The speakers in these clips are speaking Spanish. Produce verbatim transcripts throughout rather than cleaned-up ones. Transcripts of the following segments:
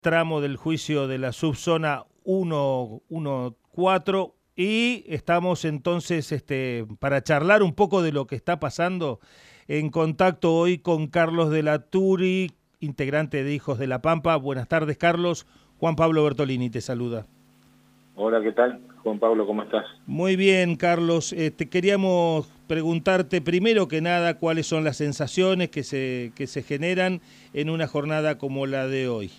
tramo del juicio de la subzona uno catorce y estamos entonces este, para charlar un poco de lo que está pasando en contacto hoy con Carlos de la Turi, integrante de Hijos de la Pampa. Buenas tardes, Carlos. Juan Pablo Bertolini te saluda. Hola, ¿qué tal? Juan Pablo, ¿cómo estás? Muy bien, Carlos. Eh, te queríamos preguntarte primero que nada cuáles son las sensaciones que se, que se generan en una jornada como la de hoy.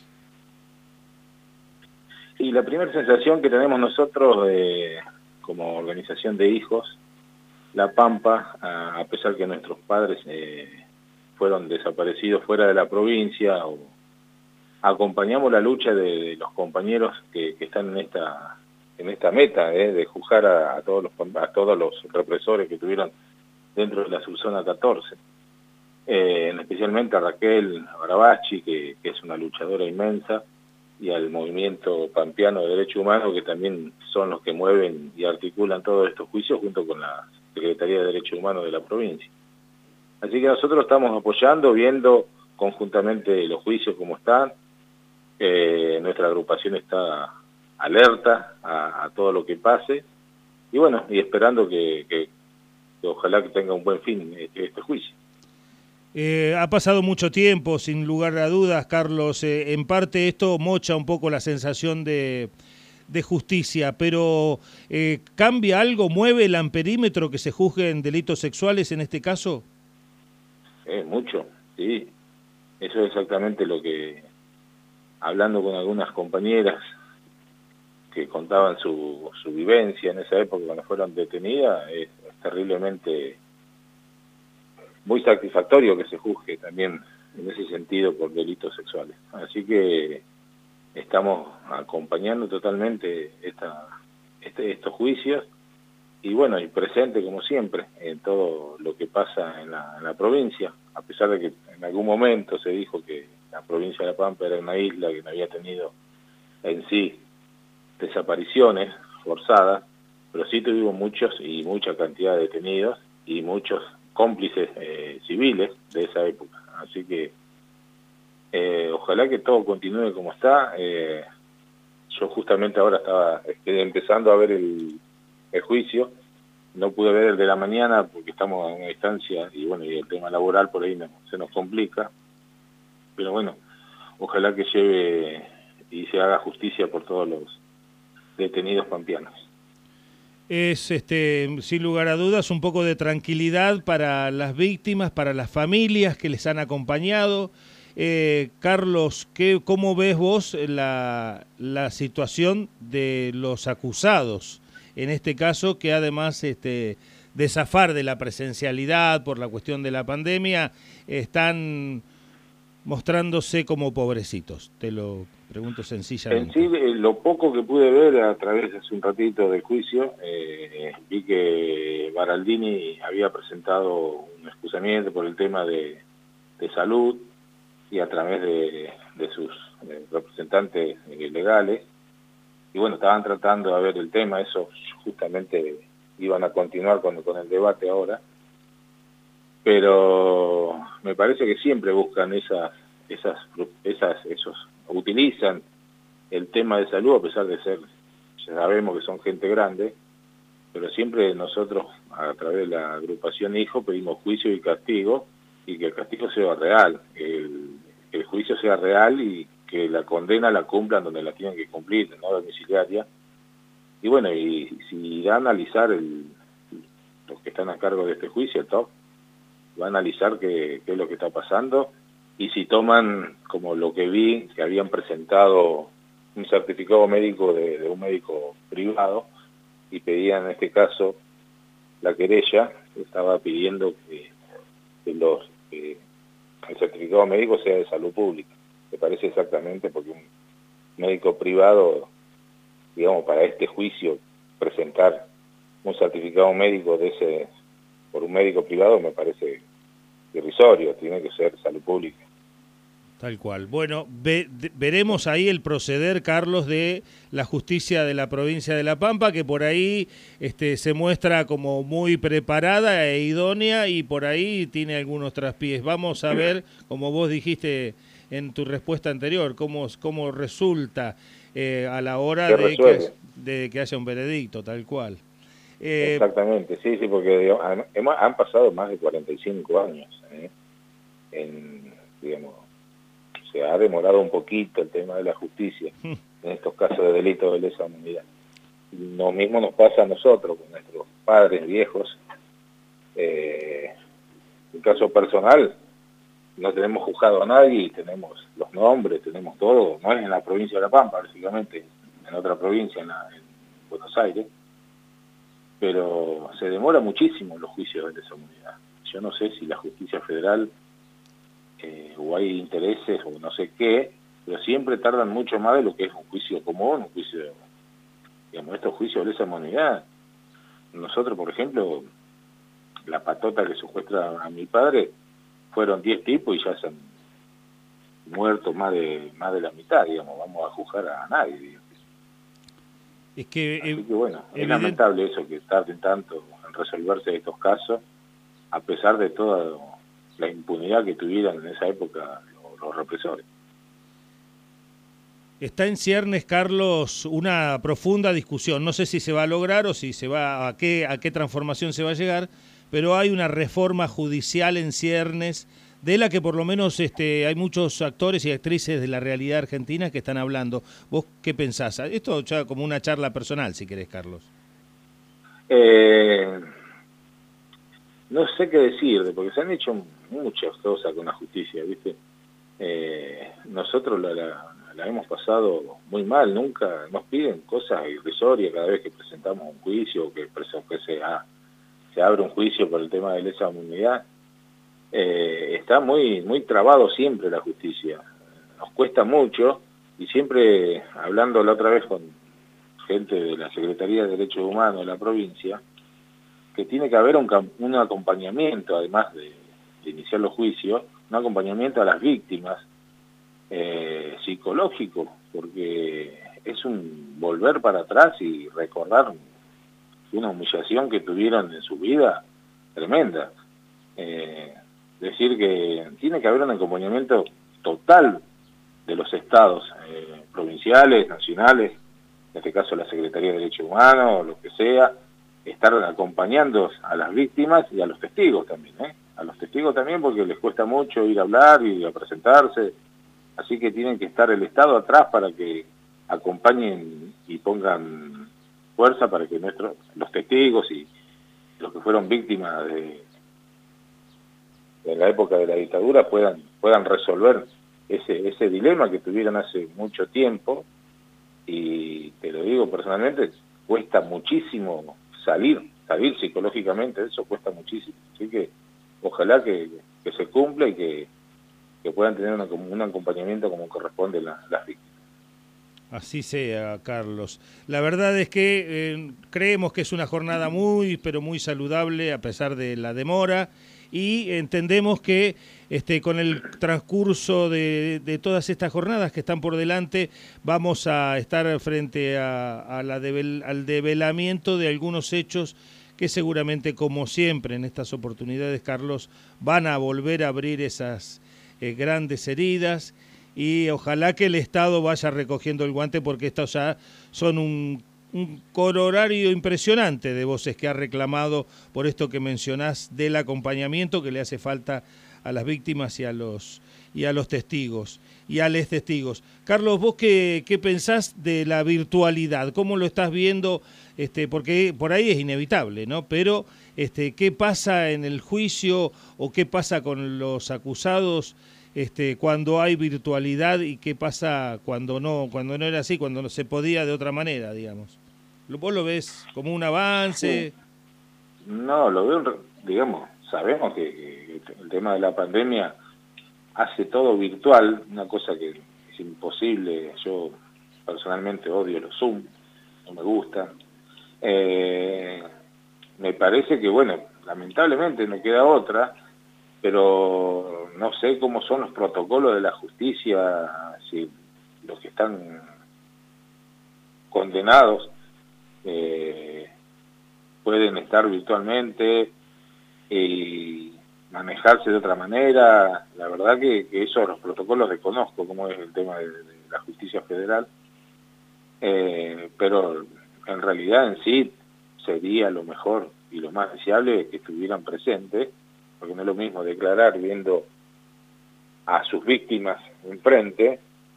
Y la primera sensación que tenemos nosotros eh, como organización de hijos, La Pampa, a, a pesar que nuestros padres eh, fueron desaparecidos fuera de la provincia, o acompañamos la lucha de, de los compañeros que, que están en esta en esta meta eh, de juzgar a, a todos los a todos los represores que tuvieron dentro de la subzona catorce, eh, especialmente a Raquel Barabachi, que, que es una luchadora inmensa, y al movimiento pampeano de derechos humanos, que también son los que mueven y articulan todos estos juicios junto con la Secretaría de Derechos Humanos de la provincia. Así que nosotros estamos apoyando, viendo conjuntamente los juicios como están. Eh, nuestra agrupación está alerta a, a todo lo que pase, y bueno, y esperando que, que, que ojalá que tenga un buen fin este, este juicio. Eh, ha pasado mucho tiempo, sin lugar a dudas, Carlos. Eh, en parte esto mocha un poco la sensación de, de justicia, pero eh, ¿cambia algo, mueve el amperímetro que se juzguen delitos sexuales en este caso? Eh, mucho, sí. Eso es exactamente lo que, hablando con algunas compañeras que contaban su, su vivencia en esa época cuando fueron detenidas, es, es terriblemente muy satisfactorio que se juzgue también en ese sentido por delitos sexuales. Así que estamos acompañando totalmente esta, este, estos juicios, y bueno, y presente como siempre en todo lo que pasa en la, en la provincia, a pesar de que en algún momento se dijo que la provincia de La Pampa era una isla que no había tenido en sí desapariciones forzadas, pero sí tuvimos muchos y mucha cantidad de detenidos y muchos cómplices eh, civiles de esa época. Así que eh, ojalá que todo continúe como está. Eh, yo justamente ahora estaba este, empezando a ver el, el juicio, no pude ver el de la mañana porque estamos a una distancia y bueno, y el tema laboral por ahí no, se nos complica, pero bueno, ojalá que lleve y se haga justicia por todos los detenidos pampeanos. Es, este, sin lugar a dudas, un poco de tranquilidad para las víctimas, para las familias que les han acompañado. Eh, Carlos, ¿qué, ¿cómo ves vos la, la situación de los acusados? En este caso, que además este, de zafar de la presencialidad por la cuestión de la pandemia, están mostrándose como pobrecitos. Te lo pregunto sencillamente. En sí, lo poco que pude ver a través de hace un ratito del juicio, eh, vi que Baraldini había presentado un excusamiento por el tema de, de salud, y a través de, de sus de representantes legales, y bueno, estaban tratando de ver el tema, eso justamente iban a continuar con, con el debate ahora, pero me parece que siempre buscan esas, esas, esas, esos, utilizan el tema de salud, a pesar de ser, ya sabemos que son gente grande, pero siempre nosotros, a través de la agrupación Hijo, pedimos juicio y castigo, y que el castigo sea real, que el, que el juicio sea real y que la condena la cumplan donde la tienen que cumplir, no domiciliaria. Y bueno, y si va a analizar el, los que están a cargo de este juicio, el T O C, va a analizar qué, qué es lo que está pasando, y si toman, como lo que vi, que habían presentado un certificado médico de, de un médico privado, y pedían en este caso, la querella estaba pidiendo que, que los que el certificado médico sea de salud pública. Me parece exactamente, porque un médico privado, digamos, para este juicio, presentar un certificado médico de ese por un médico privado me parece irrisorio, tiene que ser salud pública. Tal cual. Bueno, ve, de, veremos ahí el proceder, Carlos, de la justicia de la provincia de La Pampa, que por ahí este, se muestra como muy preparada e idónea, y por ahí tiene algunos traspiés. Vamos a ver, como vos dijiste en tu respuesta anterior, cómo, cómo resulta eh, a la hora ¿Qué de resuelve? que, de que haya un veredicto, tal cual. Eh, Exactamente, sí, sí, porque digamos, han, hemos- han pasado más de cuarenta y cinco años, ¿eh? En, digamos, se ha demorado un poquito el tema de la justicia en estos casos de delito de lesa humanidad. Lo mismo nos pasa a nosotros, con nuestros padres viejos. Eh, en caso personal, no tenemos juzgado a nadie, tenemos los nombres, tenemos todo, no es en la provincia de La Pampa, básicamente, en otra provincia, en, la, en Buenos Aires, pero se demora muchísimo los juicios de lesa humanidad. Yo no sé si la justicia federal eh, o hay intereses o no sé qué, pero siempre tardan mucho más de lo que es un juicio común, un juicio, digamos, estos juicios de lesa humanidad. Nosotros, por ejemplo, la patota que secuestra a mi padre, fueron diez tipos y ya se han muerto más de más de la mitad, digamos, vamos a juzgar a nadie, digamos. es que Así que bueno, es evidente, lamentable eso, que tarden tanto en resolverse estos casos, a pesar de toda la impunidad que tuvieron en esa época los, los represores. está en ciernes, Carlos, una profunda discusión. No sé si se va a lograr o si se va a qué a qué transformación se va a llegar, pero hay una reforma judicial en ciernes de la que por lo menos este, hay muchos actores y actrices de la realidad argentina que están hablando. ¿Vos qué pensás? Esto ya como una charla personal, si querés, Carlos. Eh, no sé qué decir, porque se han hecho muchas cosas con la justicia, ¿viste? Eh, nosotros la, la, la hemos pasado muy mal, nunca nos piden cosas irrisorias cada vez que presentamos un juicio o que, que se, ha, se abre un juicio por el tema de lesa humanidad. Eh, está muy muy trabado siempre la justicia, nos cuesta mucho, y siempre hablando la otra vez con gente de la Secretaría de Derechos Humanos de la provincia, que tiene que haber un, un acompañamiento, además de, de iniciar los juicios, un acompañamiento a las víctimas eh, psicológico, porque es un volver para atrás y recordar una humillación que tuvieron en su vida tremenda. Eh, decir que tiene que haber un acompañamiento total de los estados eh, provinciales, nacionales, en este caso la Secretaría de Derechos Humanos, o lo que sea, estar acompañando a las víctimas y a los testigos también, ¿eh? A los testigos también, porque les cuesta mucho ir a hablar y a presentarse, así que tienen que estar el Estado atrás para que acompañen y pongan fuerza para que nuestros los testigos y los que fueron víctimas de en la época de la dictadura puedan puedan resolver ese ese dilema que tuvieron hace mucho tiempo. Y te lo digo personalmente, cuesta muchísimo salir salir psicológicamente, eso cuesta muchísimo, así que ojalá que, que se cumpla y que, que puedan tener una, un acompañamiento como corresponde la, las víctimas. Así sea, Carlos. La verdad es que eh, creemos que es una jornada muy, pero muy saludable a pesar de la demora, y entendemos que este, con el transcurso de, de todas estas jornadas que están por delante vamos a estar frente a, a la devel, al develamiento de algunos hechos que seguramente, como siempre en estas oportunidades, Carlos, van a volver a abrir esas eh, grandes heridas. Y ojalá que el Estado vaya recogiendo el guante, porque estos ya son un, un corolario impresionante de voces que ha reclamado por esto que mencionás del acompañamiento que le hace falta a las víctimas y a los y a los testigos y a les testigos. Carlos, ¿vos qué, qué pensás de la virtualidad? ¿Cómo lo estás viendo? Este, porque por ahí es inevitable, ¿no? Pero este, ¿qué pasa en el juicio o qué pasa con los acusados Este, cuando hay virtualidad, y qué pasa cuando no, cuando no era así, cuando no se podía de otra manera, digamos? ¿Vos lo ves como un avance? Sí. No, lo veo, digamos, sabemos que, que el tema de la pandemia hace todo virtual, una cosa que es imposible. Yo personalmente odio los Zoom, no me gustan. Eh, me parece que, bueno, lamentablemente no queda otra, pero no sé cómo son los protocolos de la justicia, si los que están condenados eh, pueden estar virtualmente, y manejarse de otra manera. La verdad que, que eso, los protocolos desconozco, como es el tema de, de la justicia federal, eh, pero en realidad en sí sería lo mejor y lo más deseable que estuvieran presentes, porque no es lo mismo declarar viendo a sus víctimas enfrente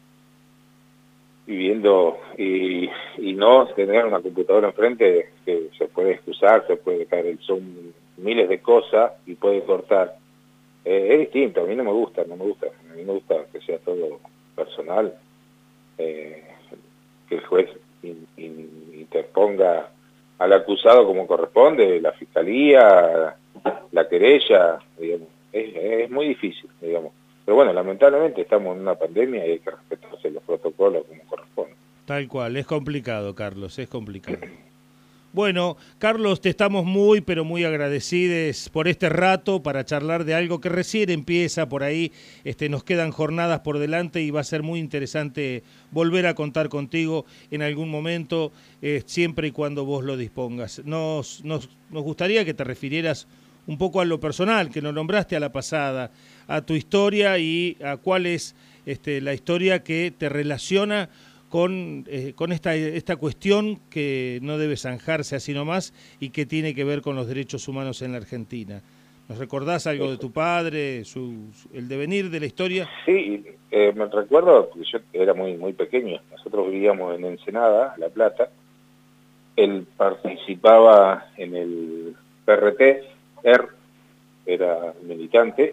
y viendo y, y no tener una computadora enfrente que se puede excusar, se puede caer, son miles de cosas y puede cortar. Eh, es distinto, a mí no me gusta, no me gusta, a mí me gusta que sea todo personal, eh, que el juez in, in, interponga al acusado como corresponde, la fiscalía, la querella, digamos, es, es muy difícil, digamos. Pero bueno, lamentablemente estamos en una pandemia y hay que respetarse los protocolos como corresponde. Tal cual, es complicado, Carlos, es complicado. Bueno, Carlos, te estamos muy, pero muy agradecidos por este rato para charlar de algo que recién empieza por ahí. Este, nos quedan jornadas por delante y va a ser muy interesante volver a contar contigo en algún momento, eh, siempre y cuando vos lo dispongas. Nos, nos, nos gustaría que te refirieras un poco a lo personal, que nos nombraste a la pasada, a tu historia y a cuál es este, la historia que te relaciona con, eh, con esta, esta cuestión que no debe zanjarse así nomás y que tiene que ver con los derechos humanos en la Argentina. ¿Nos recordás algo de tu padre, su, su, el devenir de la historia? Sí, eh, me recuerdo, porque yo era muy, muy pequeño, nosotros vivíamos en Ensenada, La Plata, él participaba en el P R T, él era militante,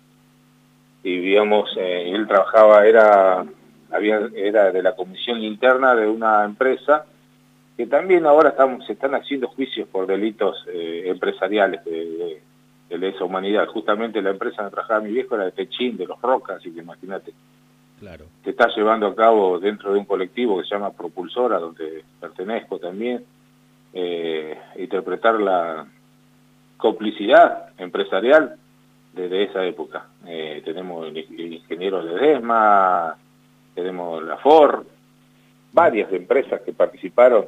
y vivíamos, eh, él trabajaba, era... Había, era de la comisión interna de una empresa que también ahora estamos, se están haciendo juicios por delitos eh, empresariales de, de, de lesa humanidad. Justamente la empresa donde trabajaba mi viejo era de Techín, de Los Rocas, así que imagínate. Claro. Se está llevando a cabo dentro de un colectivo que se llama Propulsora, donde pertenezco también, eh, interpretar la complicidad empresarial desde esa época. Eh, tenemos ingenieros de Desma, tenemos la Ford, varias empresas que participaron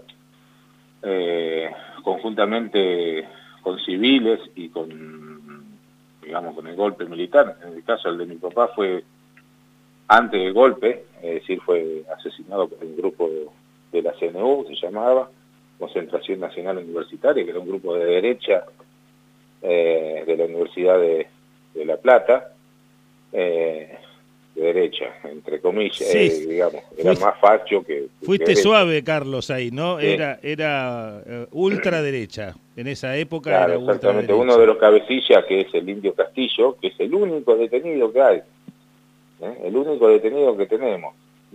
eh, conjuntamente con civiles y con, digamos, con el golpe militar. En el caso del de mi papá fue antes del golpe, es decir, fue asesinado por un grupo de la C N U, se llamaba Concentración Nacional Universitaria, que era un grupo de derecha eh, de la Universidad de, de La Plata, eh, de derecha, entre comillas, sí. eh, digamos, era fuiste, más facho que... Fuiste que suave, Carlos, ahí, ¿no? Sí. Era era uh, ultraderecha, en esa época claro, era exactamente, ultraderecha. Uno de los cabecillas, que es el Indio Castillo, que es el único detenido que hay, ¿eh? el único detenido que tenemos.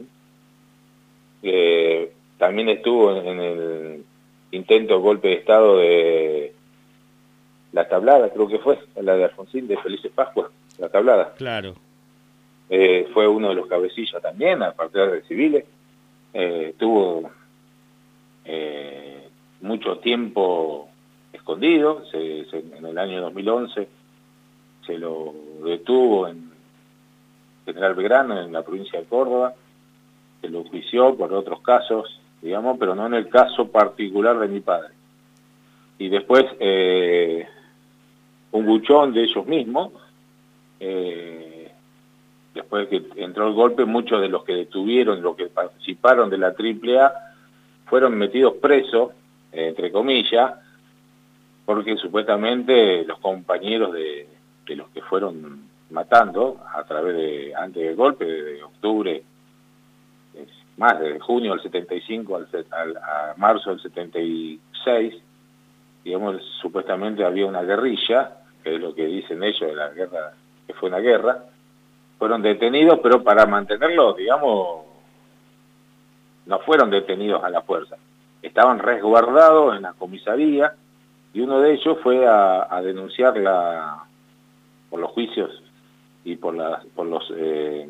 Eh, también estuvo en, en el intento de golpe de Estado de La Tablada, creo que fue, la de Alfonsín, de Felices Pascua, La Tablada. Claro. Eh, fue uno de los cabecillas también, aparte de civiles, eh, tuvo eh, mucho tiempo escondido, se, se, en el año dos mil once se lo detuvo en General Belgrano, en la provincia de Córdoba, se lo juició por otros casos, digamos, pero no en el caso particular de mi padre. Y después, eh, un buchón de ellos mismos, eh, después de que entró el golpe, muchos de los que detuvieron, los que participaron de la triple A, fueron metidos presos, eh, entre comillas, porque supuestamente los compañeros de, de los que fueron matando, a través de, antes del golpe, de, de octubre, es más, de junio del setenta y cinco al, al, a marzo del setenta y seis, digamos, supuestamente había una guerrilla, que es lo que dicen ellos de la guerra, que fue una guerra, fueron detenidos, pero para mantenerlos, digamos, no fueron detenidos a la fuerza. Estaban resguardados en la comisaría y uno de ellos fue a, a denunciar la, por los juicios y por, la, por los, eh,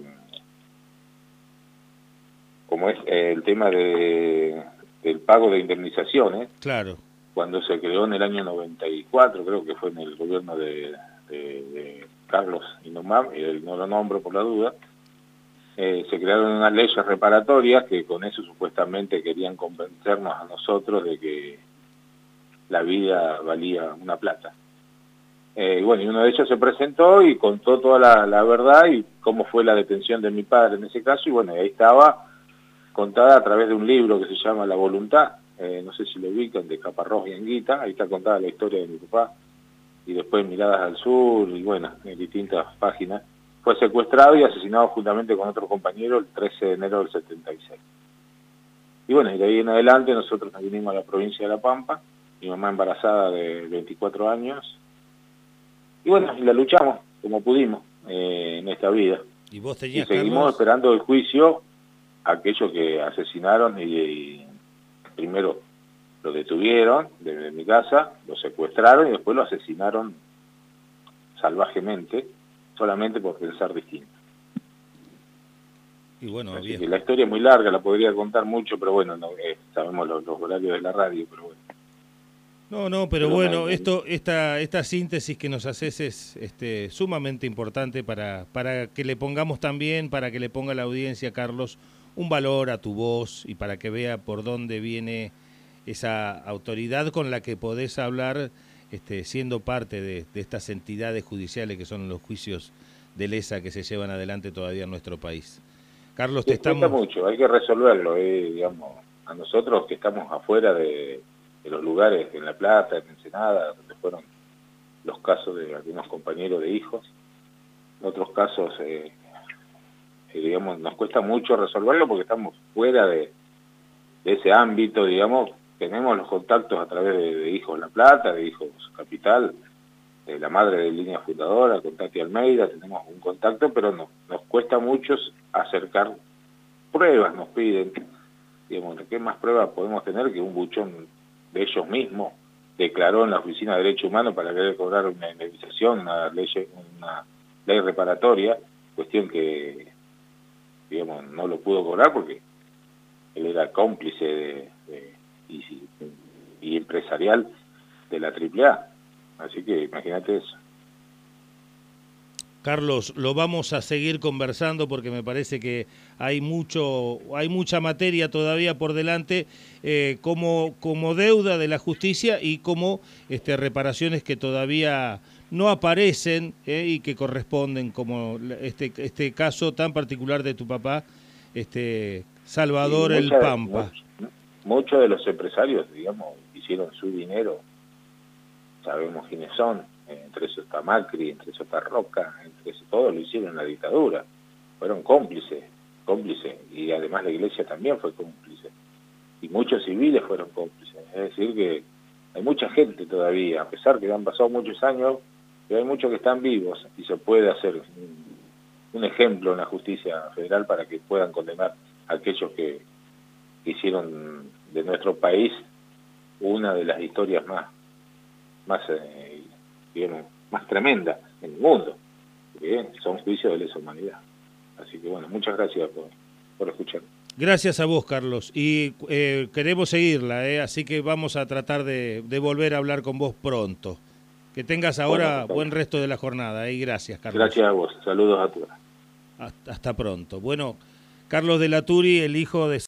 como es eh, el tema de, del pago de indemnizaciones. Claro. Cuando se creó en el año noventa y cuatro, creo que fue en el gobierno de, de, de Carlos Inumam, él no lo nombro por la duda, eh, se crearon unas leyes reparatorias que con eso supuestamente querían convencernos a nosotros de que la vida valía una plata. Eh, y bueno, y uno de ellos se presentó y contó toda la, la verdad y cómo fue la detención de mi padre en ese caso, y bueno, y ahí estaba contada a través de un libro que se llama La Voluntad, eh, no sé si lo ubican, de Caparrós y Anguita, ahí está contada la historia de mi papá, y después Miradas al Sur, y bueno, en distintas páginas. Fue secuestrado y asesinado juntamente con otro compañero el trece de enero del setenta y seis. Y bueno, y de ahí en adelante nosotros nos vinimos a la provincia de La Pampa, mi mamá embarazada de veinticuatro años, y bueno, y la luchamos como pudimos eh, en esta vida. ¿Y vos Y tenías, seguimos Carlos? esperando el juicio a aquellos que asesinaron y, y primero lo detuvieron desde mi casa, lo secuestraron y después lo asesinaron salvajemente, solamente por pensar distinto. Y bueno, Así bien. que la historia es muy larga, la podría contar mucho, pero bueno, no, eh, sabemos los, los horarios de la radio, pero bueno. No, no, pero, Pero bueno, me- esto, esta, esta síntesis que nos haces es este, sumamente importante para, para que le pongamos también, para que le ponga la audiencia, Carlos, un valor a tu voz y para que vea por dónde viene esa autoridad con la que podés hablar, este, siendo parte de, de estas entidades judiciales que son los juicios de lesa que se llevan adelante todavía en nuestro país. Carlos, te Sí, cuesta estamos... mucho, hay que resolverlo, eh, digamos, a nosotros que estamos afuera de, de los lugares, en La Plata, en Ensenada, donde fueron los casos de algunos compañeros de hijos, otros casos, eh, eh, digamos, nos cuesta mucho resolverlo porque estamos fuera de, de ese ámbito, digamos, tenemos los contactos a través de, de Hijos La Plata, de Hijos Capital, de la madre de Línea Fundadora, con Tati Almeida, tenemos un contacto, pero no, nos cuesta mucho acercar pruebas, nos piden, digamos, ¿qué más pruebas podemos tener que un buchón de ellos mismos declaró en la Oficina de Derechos Humanos para querer cobrar una indemnización, una ley, una ley reparatoria, cuestión que, digamos, no lo pudo cobrar porque él era cómplice de, de, y, y empresarial de la triple A. Así que imagínate eso. Carlos, lo vamos a seguir conversando porque me parece que hay mucho, hay mucha materia todavía por delante, eh, como, como deuda de la justicia y como este, reparaciones que todavía no aparecen eh, y que corresponden, como este, este caso tan particular de tu papá, este Salvador Y el mucha, Pampa. much, muchos de los empresarios, digamos, hicieron su dinero, sabemos quiénes son, entre eso está Macri, entre eso está Roca, entre eso todo lo hicieron en la dictadura, fueron cómplices, cómplices, y además la iglesia también fue cómplice, y muchos civiles fueron cómplices, es decir que hay mucha gente todavía, a pesar que han pasado muchos años, pero hay muchos que están vivos, y se puede hacer un, un ejemplo en la justicia federal para que puedan condenar a aquellos que, que hicieron de nuestro país una de las historias más, más eh, digamos, más tremenda en el mundo, que son juicios de lesa humanidad. Así que bueno, muchas gracias por, por escuchar. Gracias a vos, Carlos, y eh, queremos seguirla, eh, así que vamos a tratar de, de volver a hablar con vos pronto. Que tengas ahora Bueno, buen resto de la jornada, y eh, gracias, Carlos. Gracias a vos, saludos a todos. Hasta, hasta pronto. Bueno, Carlos de la Turi, el hijo de